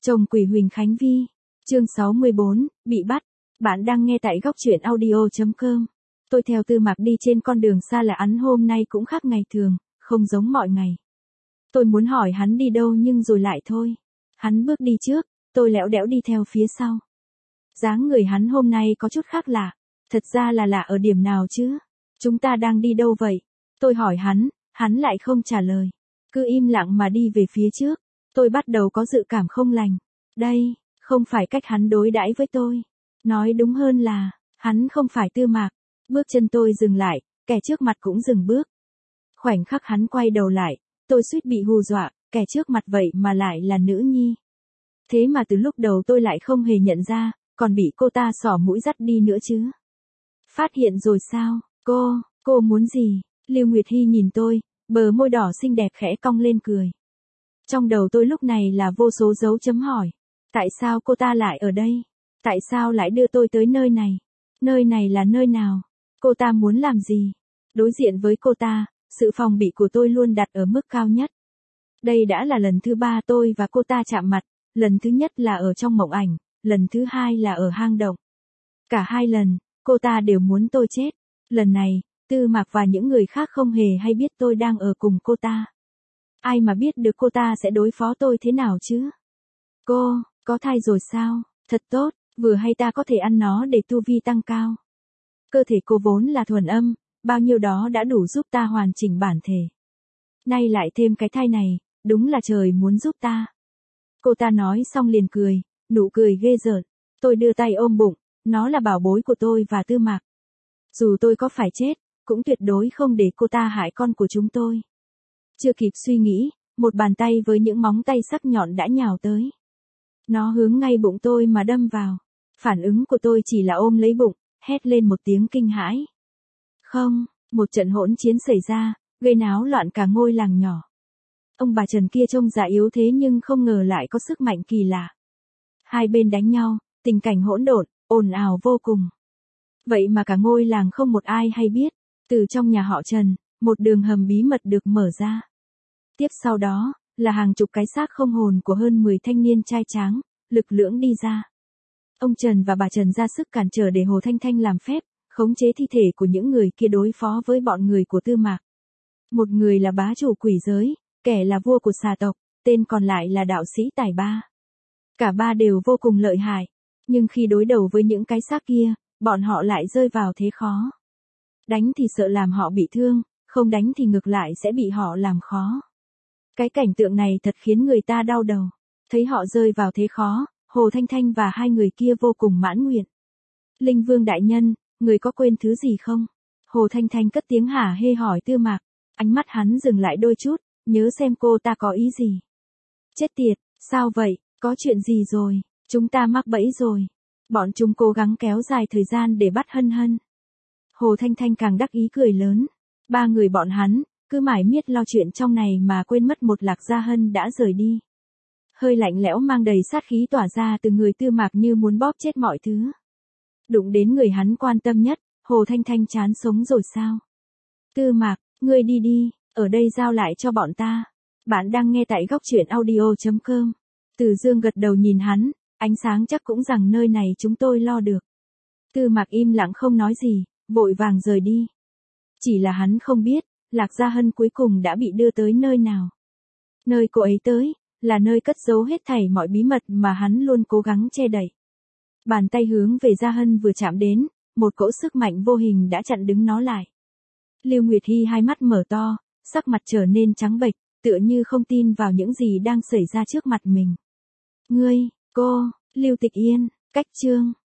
Chồng quỷ Huỳnh Khánh Vi. Chương 64, bị bắt. Bạn đang nghe tại góc truyện audio.com. Tôi theo Tư Mạc đi trên con đường xa lạ hắn hôm nay cũng khác ngày thường, không giống mọi ngày. Tôi muốn hỏi hắn đi đâu nhưng rồi lại thôi. Hắn bước đi trước, tôi lẽo đẽo đi theo phía sau. Dáng người hắn hôm nay có chút khác lạ. Thật ra là lạ ở điểm nào chứ? Chúng ta đang đi đâu vậy? Tôi hỏi hắn lại không trả lời. Cứ im lặng mà đi về phía trước. Tôi bắt đầu có dự cảm không lành. Đây, không phải cách hắn đối đãi với tôi. Nói đúng hơn là, hắn không phải Tư Mạc. Bước chân tôi dừng lại, kẻ trước mặt cũng dừng bước. Khoảnh khắc hắn quay đầu lại, tôi suýt bị hù dọa, kẻ trước mặt vậy mà lại là nữ nhi. Thế mà từ lúc đầu tôi lại không hề nhận ra, còn bị cô ta xỏ mũi dắt đi nữa chứ. Phát hiện rồi sao, cô muốn gì? Lưu Nguyệt Hy nhìn tôi, bờ môi đỏ xinh đẹp khẽ cong lên cười. Trong đầu tôi lúc này là vô số dấu chấm hỏi. Tại sao cô ta lại ở đây? Tại sao lại đưa tôi tới nơi này? Nơi này là nơi nào? Cô ta muốn làm gì? Đối diện với cô ta, sự phòng bị của tôi luôn đặt ở mức cao nhất. Đây đã là lần thứ 3 tôi và cô ta chạm mặt, lần thứ nhất là ở trong mộng ảnh, lần thứ 2 là ở hang động. Cả hai lần, cô ta đều muốn tôi chết. Lần này, Tư Mạc và những người khác không hề hay biết tôi đang ở cùng cô ta. Ai mà biết được cô ta sẽ đối phó tôi thế nào chứ? Cô, có thai rồi sao? Thật tốt, vừa hay ta có thể ăn nó để tu vi tăng cao. Cơ thể cô vốn là thuần âm, bao nhiêu đó đã đủ giúp ta hoàn chỉnh bản thể. Nay lại thêm cái thai này, đúng là trời muốn giúp ta. Cô ta nói xong liền cười, nụ cười ghê rợn. Tôi đưa tay ôm bụng, nó là bảo bối của tôi và Tư Mạc. Dù tôi có phải chết, cũng tuyệt đối không để cô ta hại con của chúng tôi. Chưa kịp suy nghĩ, một bàn tay với những móng tay sắc nhọn đã nhào tới. Nó hướng ngay bụng tôi mà đâm vào. Phản ứng của tôi chỉ là ôm lấy bụng, hét lên một tiếng kinh hãi. Không, một trận hỗn chiến xảy ra, gây náo loạn cả ngôi làng nhỏ. Ông bà Trần kia trông dạ yếu thế nhưng không ngờ lại có sức mạnh kỳ lạ. Hai bên đánh nhau, tình cảnh hỗn độn, ồn ào vô cùng. Vậy mà cả ngôi làng không một ai hay biết. Từ trong nhà họ Trần, một đường hầm bí mật được mở ra. Tiếp sau đó, là hàng chục cái xác không hồn của hơn 10 thanh niên trai tráng, lực lưỡng đi ra. Ông Trần và bà Trần ra sức cản trở để Hồ Thanh Thanh làm phép, khống chế thi thể của những người kia đối phó với bọn người của Tư Mạc. Một người là bá chủ quỷ giới, kẻ là vua của xà tộc, tên còn lại là đạo sĩ tài ba. Cả ba đều vô cùng lợi hại, nhưng khi đối đầu với những cái xác kia, bọn họ lại rơi vào thế khó. Đánh thì sợ làm họ bị thương, không đánh thì ngược lại sẽ bị họ làm khó. Cái cảnh tượng này thật khiến người ta đau đầu. Thấy họ rơi vào thế khó, Hồ Thanh Thanh và hai người kia vô cùng mãn nguyện. Linh Vương đại nhân, người có quên thứ gì không? Hồ Thanh Thanh cất tiếng hả hê hỏi Tư Mạc. Ánh mắt hắn dừng lại đôi chút, nhớ xem cô ta có ý gì. Chết tiệt, sao vậy, có chuyện gì rồi? Chúng ta mắc bẫy rồi. Bọn chúng cố gắng kéo dài thời gian để bắt Hân Hân. Hồ Thanh Thanh càng đắc ý cười lớn. Ba người bọn hắn, cứ mải miết lo chuyện trong này mà quên mất một Lạc Gia Hân đã rời đi. Hơi lạnh lẽo mang đầy sát khí tỏa ra từ người Tư Mạc như muốn bóp chết mọi thứ. Đụng đến người hắn quan tâm nhất, Hồ Thanh Thanh chán sống rồi sao? Tư Mạc, ngươi đi đi, ở đây giao lại cho bọn ta. Bạn đang nghe tại góc truyện audio.com. Từ Dương gật đầu nhìn hắn, ánh sáng chắc cũng rằng nơi này chúng tôi lo được. Tư Mạc im lặng không nói gì, vội vàng rời đi. Chỉ là hắn không biết, Lạc Gia Hân cuối cùng đã bị đưa tới nơi nào. Nơi cô ấy tới, là nơi cất giấu hết thảy mọi bí mật mà hắn luôn cố gắng che đậy. Bàn tay hướng về Gia Hân vừa chạm đến, một cỗ sức mạnh vô hình đã chặn đứng nó lại. Lưu Nguyệt Hy hai mắt mở to, sắc mặt trở nên trắng bệch, tựa như không tin vào những gì đang xảy ra trước mặt mình. Ngươi, cô, Lưu Tịch Yên, cách chương.